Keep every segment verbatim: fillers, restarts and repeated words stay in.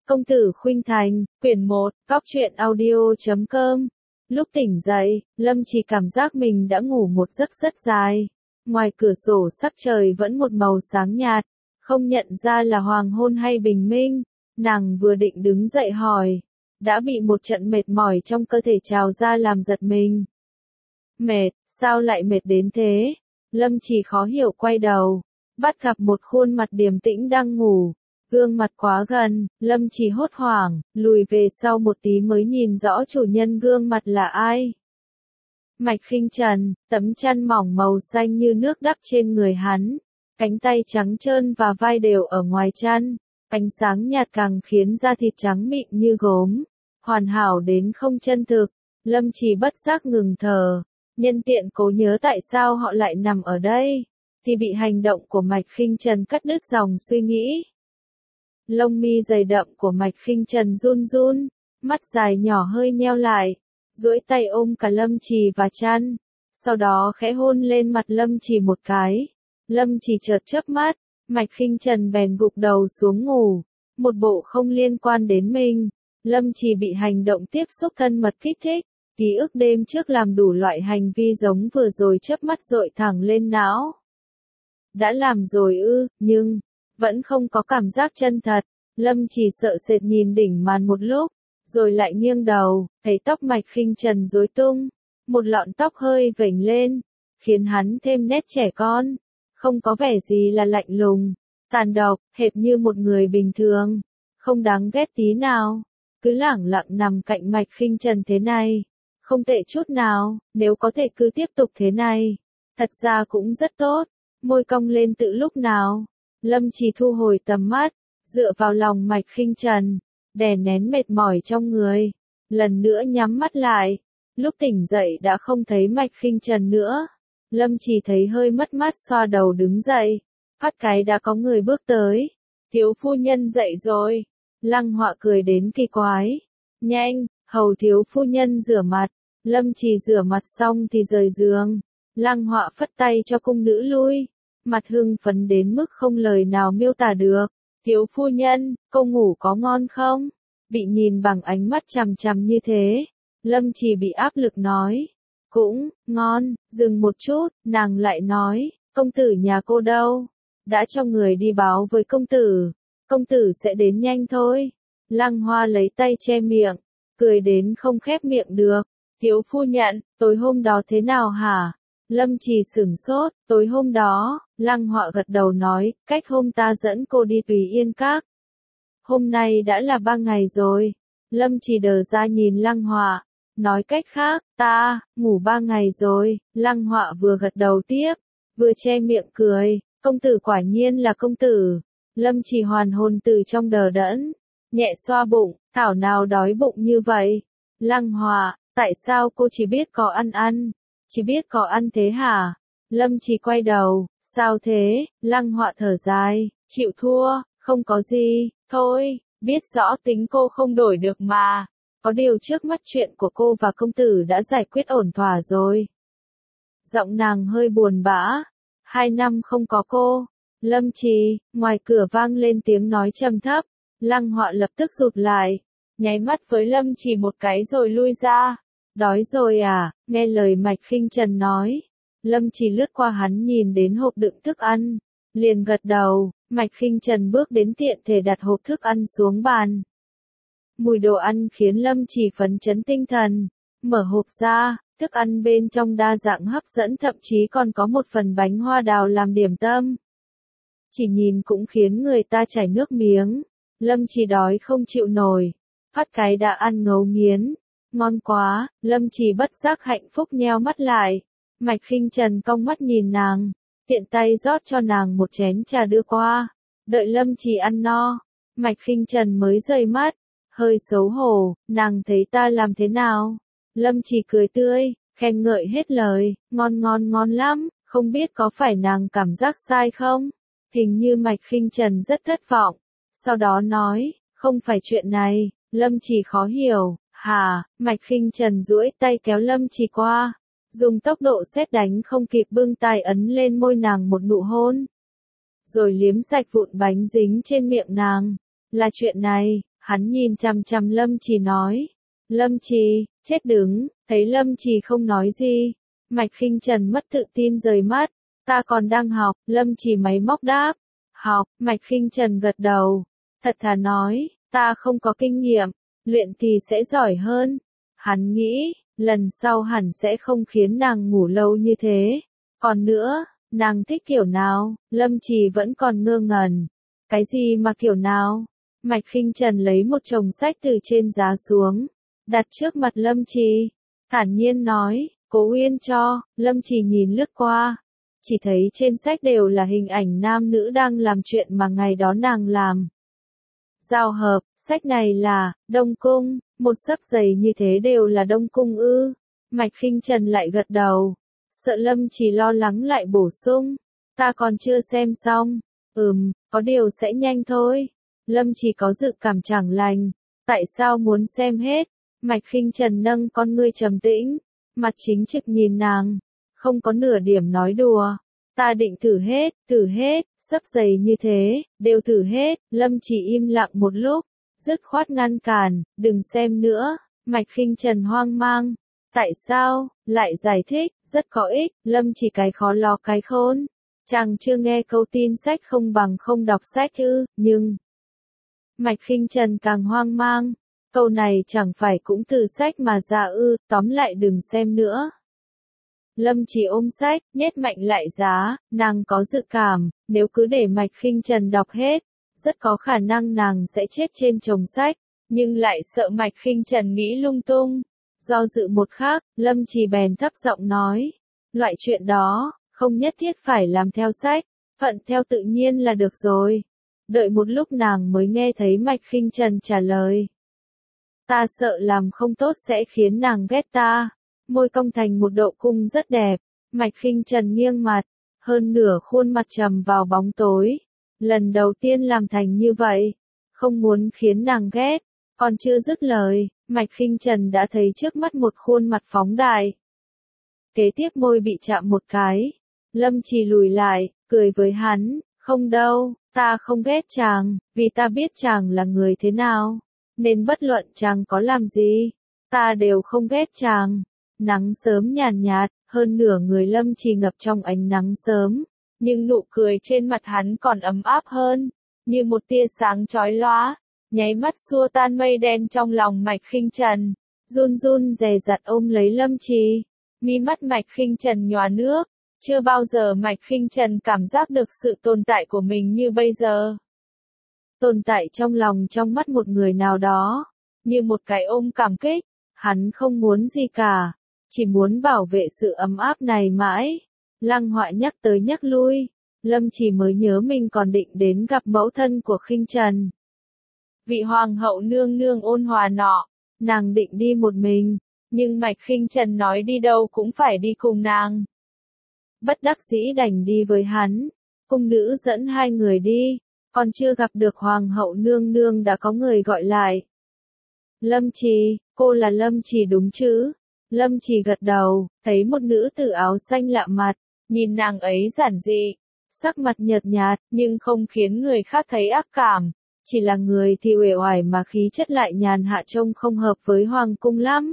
Công tử Khuynh Thành, quyển một, Góc truyện audio chấm com. Lúc tỉnh dậy, Lâm chỉ cảm giác mình đã ngủ một giấc rất dài. Ngoài cửa sổ sắc trời vẫn một màu sáng nhạt, không nhận ra là hoàng hôn hay bình minh. Nàng vừa định đứng dậy hỏi, đã bị một trận mệt mỏi trong cơ thể trào ra làm giật mình. Mệt, sao lại mệt đến thế? Lâm chỉ khó hiểu quay đầu, bắt gặp một khuôn mặt điềm tĩnh đang ngủ. Gương mặt quá gần, Lâm chỉ hốt hoảng, lùi về sau một tí mới nhìn rõ chủ nhân gương mặt là ai. Mạch Khinh Trần, tấm chăn mỏng màu xanh như nước đắp trên người hắn, cánh tay trắng trơn và vai đều ở ngoài chăn, ánh sáng nhạt càng khiến da thịt trắng mịn như gốm, hoàn hảo đến không chân thực. Lâm chỉ bất giác ngừng thở, nhân tiện cố nhớ tại sao họ lại nằm ở đây, thì bị hành động của Mạch Khinh Trần cắt đứt dòng suy nghĩ. Lông mi dày đậm của Mạch Khinh Trần run run, mắt dài nhỏ hơi nheo lại, duỗi tay ôm cả Lâm Trì và chăn, sau đó khẽ hôn lên mặt Lâm Trì một cái. Lâm Trì chợt chớp mắt, Mạch Khinh Trần bèn gục đầu xuống ngủ, một bộ không liên quan đến mình. Lâm Trì bị hành động tiếp xúc thân mật kích thích, ký ức đêm trước làm đủ loại hành vi giống vừa rồi chớp mắt dội thẳng lên não. Đã làm rồi ư, nhưng vẫn không có cảm giác chân thật. Lâm chỉ sợ sệt nhìn đỉnh màn một lúc, rồi lại nghiêng đầu, thấy tóc Mạch Khinh Trần rối tung, một lọn tóc hơi vểnh lên, khiến hắn thêm nét trẻ con, không có vẻ gì là lạnh lùng, tàn độc, hệt như một người bình thường, không đáng ghét tí nào. Cứ lẳng lặng nằm cạnh Mạch Khinh Trần thế này, không tệ chút nào, nếu có thể cứ tiếp tục thế này, thật ra cũng rất tốt. Môi cong lên tự lúc nào. Lâm chỉ thu hồi tầm mắt, dựa vào lòng Mạch Khinh Trần, đè nén mệt mỏi trong người, lần nữa nhắm mắt lại. Lúc tỉnh dậy đã không thấy Mạch Khinh Trần nữa. Lâm chỉ thấy hơi mất mát xoa đầu đứng dậy, phát cái đã có người bước tới. Thiếu phu nhân dậy rồi. Lăng Họa cười đến kỳ quái. Nhanh, hầu thiếu phu nhân rửa mặt. Lâm chỉ rửa mặt xong thì rời giường. Lăng Họa phất tay cho cung nữ lui, mặt hưng phấn đến mức không lời nào miêu tả được. Thiếu phu nhân, cô ngủ có ngon không? Bị nhìn bằng ánh mắt chằm chằm như thế, Lâm chỉ bị áp lực nói. Cũng, ngon. Dừng một chút, nàng lại nói, công tử nhà cô đâu? Đã cho người đi báo với công tử. Công tử sẽ đến nhanh thôi. Lăng Hoa lấy tay che miệng, cười đến không khép miệng được. Thiếu phu nhân, tối hôm đó thế nào hả? Lâm chỉ sửng sốt, tối hôm đó, Lăng Họa gật đầu nói, cách hôm ta dẫn cô đi Tùy Yên Các. Hôm nay đã là ba ngày rồi. Lâm chỉ đờ ra nhìn Lăng Họa, nói cách khác, ta, ngủ ba ngày rồi. Lăng Họa vừa gật đầu tiếp, vừa che miệng cười, công tử quả nhiên là công tử. Lâm chỉ hoàn hồn từ trong đờ đẫn, nhẹ xoa bụng, thảo nào đói bụng như vậy. Lăng Họa, tại sao cô chỉ biết có ăn ăn? Chỉ biết có ăn thế hả? Lâm chỉ quay đầu, sao thế? Lăng Họa thở dài, chịu thua, không có gì, thôi, biết rõ tính cô không đổi được mà. Có điều trước mắt chuyện của cô và công tử đã giải quyết ổn thỏa rồi. Giọng nàng hơi buồn bã, hai năm không có cô. Lâm chỉ, ngoài cửa vang lên tiếng nói trầm thấp, Lăng Họa lập tức rụt lại, nháy mắt với Lâm chỉ một cái rồi lui ra. Đói rồi à? Nghe lời Mạch Khinh Trần nói, Lâm chỉ lướt qua hắn nhìn đến hộp đựng thức ăn, liền gật đầu. Mạch Khinh Trần bước đến tiện thể đặt hộp thức ăn xuống bàn. Mùi đồ ăn khiến Lâm chỉ phấn chấn tinh thần, mở hộp ra, thức ăn bên trong đa dạng hấp dẫn, thậm chí còn có một phần bánh hoa đào làm điểm tâm. Chỉ nhìn cũng khiến người ta chảy nước miếng. Lâm chỉ đói không chịu nổi, phát cái đã ăn ngấu nghiến. Ngon quá. Lâm chỉ bất giác hạnh phúc nheo mắt lại. Mạch Khinh Trần cong mắt nhìn nàng, tiện tay rót cho nàng một chén trà đưa qua. Đợi Lâm chỉ ăn no, Mạch Khinh Trần mới rời mắt, hơi xấu hổ, nàng thấy ta làm thế nào? Lâm chỉ cười tươi, khen ngợi hết lời, ngon ngon ngon lắm, không biết có phải nàng cảm giác sai không? Hình như Mạch Khinh Trần rất thất vọng, sau đó nói, không phải chuyện này. Lâm chỉ khó hiểu. Hà, Mạch Khinh Trần duỗi tay kéo Lâm chỉ qua, dùng tốc độ sét đánh không kịp bưng tay ấn lên môi nàng một nụ hôn, rồi liếm sạch vụn bánh dính trên miệng nàng. Là chuyện này, Hắn nhìn chằm chằm Lâm Trì nói. Lâm Trì, chết đứng, thấy Lâm Trì không nói gì. Mạch Khinh Trần mất tự tin rời mắt. Ta còn đang học, Lâm Trì máy móc đáp. Học, Mạch Khinh Trần gật đầu. Thật thà nói, ta không có kinh nghiệm, luyện thì sẽ giỏi hơn. Hắn nghĩ, lần sau hẳn sẽ không khiến nàng ngủ lâu như thế. Còn nữa, nàng thích kiểu nào? Lâm Trì vẫn còn ngơ ngẩn. Cái gì mà kiểu nào? Mạch Khinh Trần lấy một chồng sách từ trên giá xuống, đặt trước mặt Lâm Trì, thản nhiên nói, Cố Uyên cho. Lâm Trì nhìn lướt qua, chỉ thấy trên sách đều là hình ảnh nam nữ đang làm chuyện mà ngày đó nàng làm. Giao hợp, sách này là Đông Cung, một xấp dày như thế đều là Đông Cung ư? Mạch Khinh Trần lại gật đầu, sợ Lâm Trì lo lắng lại bổ sung, ta còn chưa xem xong. Ừm, có điều sẽ nhanh thôi. Lâm Trì có dự cảm chẳng lành, tại sao muốn xem hết? Mạch Khinh Trần nâng con ngươi trầm tĩnh, mặt chính trực nhìn nàng, không có nửa điểm nói đùa. Ta định thử hết, thử hết, xấp dày như thế, đều thử hết. Lâm Trì im lặng một lúc, dứt khoát ngăn cản, đừng xem nữa. Mạch Khinh Trần hoang mang, tại sao? Lại giải thích, rất có ích. Lâm Trì cái khó lo cái khôn, chàng chưa nghe câu tin sách không bằng không đọc sách ư? Nhưng Mạch Khinh Trần càng hoang mang, câu này chẳng phải cũng từ sách mà ra ư? Tóm lại đừng xem nữa. Lâm Trì ôm sách, nhét mạnh lại giá, nàng có dự cảm, nếu cứ để Mạch Khinh Trần đọc hết, rất có khả năng nàng sẽ chết trên chồng sách, nhưng lại sợ Mạch Khinh Trần nghĩ lung tung. Do dự một khắc, Lâm Trì bèn thấp giọng nói, loại chuyện đó, không nhất thiết phải làm theo sách, thuận theo tự nhiên là được rồi. Đợi một lúc nàng mới nghe thấy Mạch Khinh Trần trả lời. Ta sợ làm không tốt sẽ khiến nàng ghét ta. Môi cong thành một độ cung rất đẹp, Mạch Khinh Trần nghiêng mặt, hơn nửa khuôn mặt trầm vào bóng tối. Lần đầu tiên làm thành như vậy, không muốn khiến nàng ghét, còn chưa dứt lời, Mạch Khinh Trần đã thấy trước mắt một khuôn mặt phóng đại. Kế tiếp môi bị chạm một cái, Lâm Trì lùi lại, cười với hắn, không đâu, ta không ghét chàng, vì ta biết chàng là người thế nào, nên bất luận chàng có làm gì, ta đều không ghét chàng. Nắng sớm nhàn nhạt, hơn nửa người Lâm Trì ngập trong ánh nắng sớm, nhưng nụ cười trên mặt hắn còn ấm áp hơn, như một tia sáng chói lóa, nháy mắt xua tan mây đen trong lòng Mạch Khinh Trần, run run dè dặt ôm lấy Lâm Trì, mi mắt Mạch Khinh Trần nhòa nước, chưa bao giờ Mạch Khinh Trần cảm giác được sự tồn tại của mình như bây giờ. Tồn tại trong lòng trong mắt một người nào đó, như một cái ôm cảm kích, hắn không muốn gì cả. Chỉ muốn bảo vệ sự ấm áp này mãi. Lăng Họa nhắc tới nhắc lui, Lâm Trì mới nhớ mình còn định đến gặp mẫu thân của Khinh Trần. Vị hoàng hậu nương nương ôn hòa nọ, nàng định đi một mình, nhưng Mạch Khinh Trần nói đi đâu cũng phải đi cùng nàng. Bất đắc dĩ đành đi với hắn, cung nữ dẫn hai người đi, còn chưa gặp được hoàng hậu nương nương đã có người gọi lại. Lâm Trì, cô là Lâm Trì đúng chứ? Lâm Trì gật đầu, thấy một nữ tử áo xanh lạ mặt, nhìn nàng ấy giản dị, sắc mặt nhợt nhạt, nhưng không khiến người khác thấy ác cảm, chỉ là người thì uể oải mà khí chất lại nhàn hạ trông không hợp với hoàng cung lắm.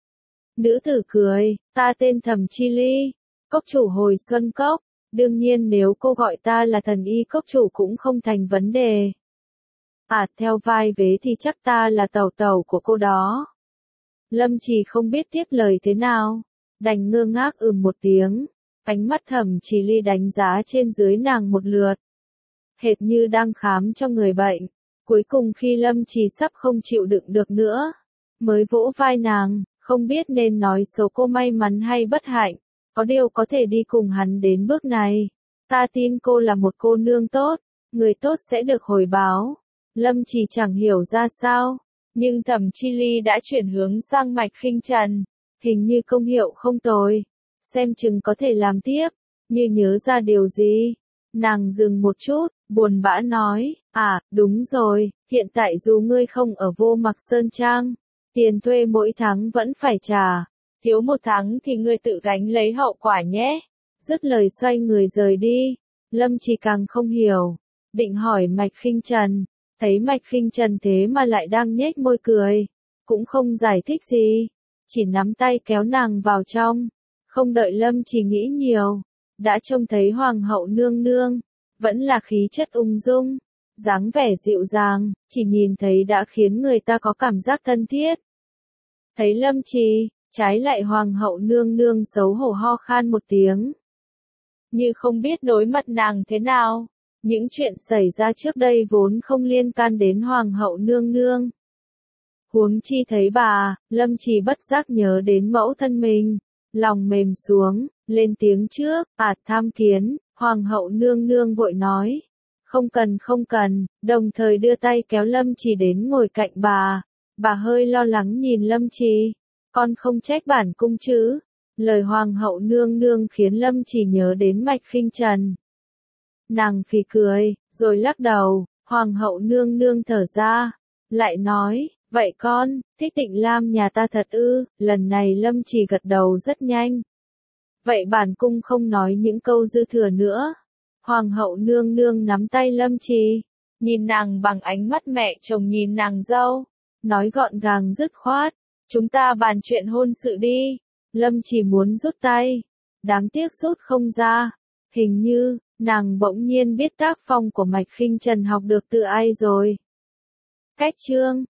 Nữ tử cười, ta tên Thẩm Chi Ly, cốc chủ hồi Xuân Cốc, đương nhiên nếu cô gọi ta là thần y cốc chủ cũng không thành vấn đề. À, theo vai vế thì chắc ta là tẩu tẩu của cô đó. Lâm Trì không biết tiếp lời thế nào, đành ngơ ngác ừm một tiếng, ánh mắt Thẩm Chi Ly đánh giá trên dưới nàng một lượt, hệt như đang khám cho người bệnh. Cuối cùng khi Lâm Trì sắp không chịu đựng được nữa, mới vỗ vai nàng, không biết nên nói số cô may mắn hay bất hạnh, có điều có thể đi cùng hắn đến bước này. Ta tin cô là một cô nương tốt, người tốt sẽ được hồi báo. Lâm Trì chẳng hiểu ra sao, nhưng Thẩm Chi Ly đã chuyển hướng sang Mạch Khinh Trần, hình như công hiệu không tồi, xem chừng có thể làm tiếp. Như nhớ ra điều gì, nàng dừng một chút, buồn bã nói, à, đúng rồi, hiện tại dù ngươi không ở Vô Mặc Sơn Trang, tiền thuê mỗi tháng vẫn phải trả, thiếu một tháng thì ngươi tự gánh lấy hậu quả nhé. Dứt lời xoay người rời đi. Lâm Trì càng không hiểu, định hỏi Mạch Khinh Trần, Thấy Mạch Khinh Trần thế mà lại đang nhếch môi cười, cũng không giải thích gì, chỉ nắm tay kéo nàng vào trong. Không đợi Lâm Chỉ nghĩ nhiều, đã trông thấy Hoàng hậu nương nương, vẫn là khí chất ung dung, dáng vẻ dịu dàng, chỉ nhìn thấy đã khiến người ta có cảm giác thân thiết. Thấy Lâm Trì, trái lại Hoàng hậu nương nương xấu hổ ho khan một tiếng. Như không biết đối mặt nàng thế nào, những chuyện xảy ra trước đây vốn không liên can đến Hoàng hậu nương nương. Huống chi thấy bà, Lâm Trì bất giác nhớ đến mẫu thân mình, lòng mềm xuống, lên tiếng trước, ạt tham kiến, Hoàng hậu nương nương vội nói. Không cần không cần, đồng thời đưa tay kéo Lâm Trì đến ngồi cạnh bà. Bà hơi lo lắng nhìn Lâm Trì, con không trách bản cung chứ. Lời Hoàng hậu nương nương khiến Lâm Trì nhớ đến Mạch Khinh Trần. Nàng phì cười, rồi lắc đầu, Hoàng hậu nương nương thở ra, lại nói, vậy con, thích Tịnh Lam nhà ta thật ư? Lần này Lâm Trì gật đầu rất nhanh. Vậy bản cung không nói những câu dư thừa nữa. Hoàng hậu nương nương nắm tay Lâm Trì, nhìn nàng bằng ánh mắt mẹ chồng nhìn nàng dâu, nói gọn gàng dứt khoát, chúng ta bàn chuyện hôn sự đi. Lâm Trì muốn rút tay, đáng tiếc rút không ra, hình như, nàng bỗng nhiên biết tác phong của Mạch Khinh Trần học được từ ai rồi. Cách chương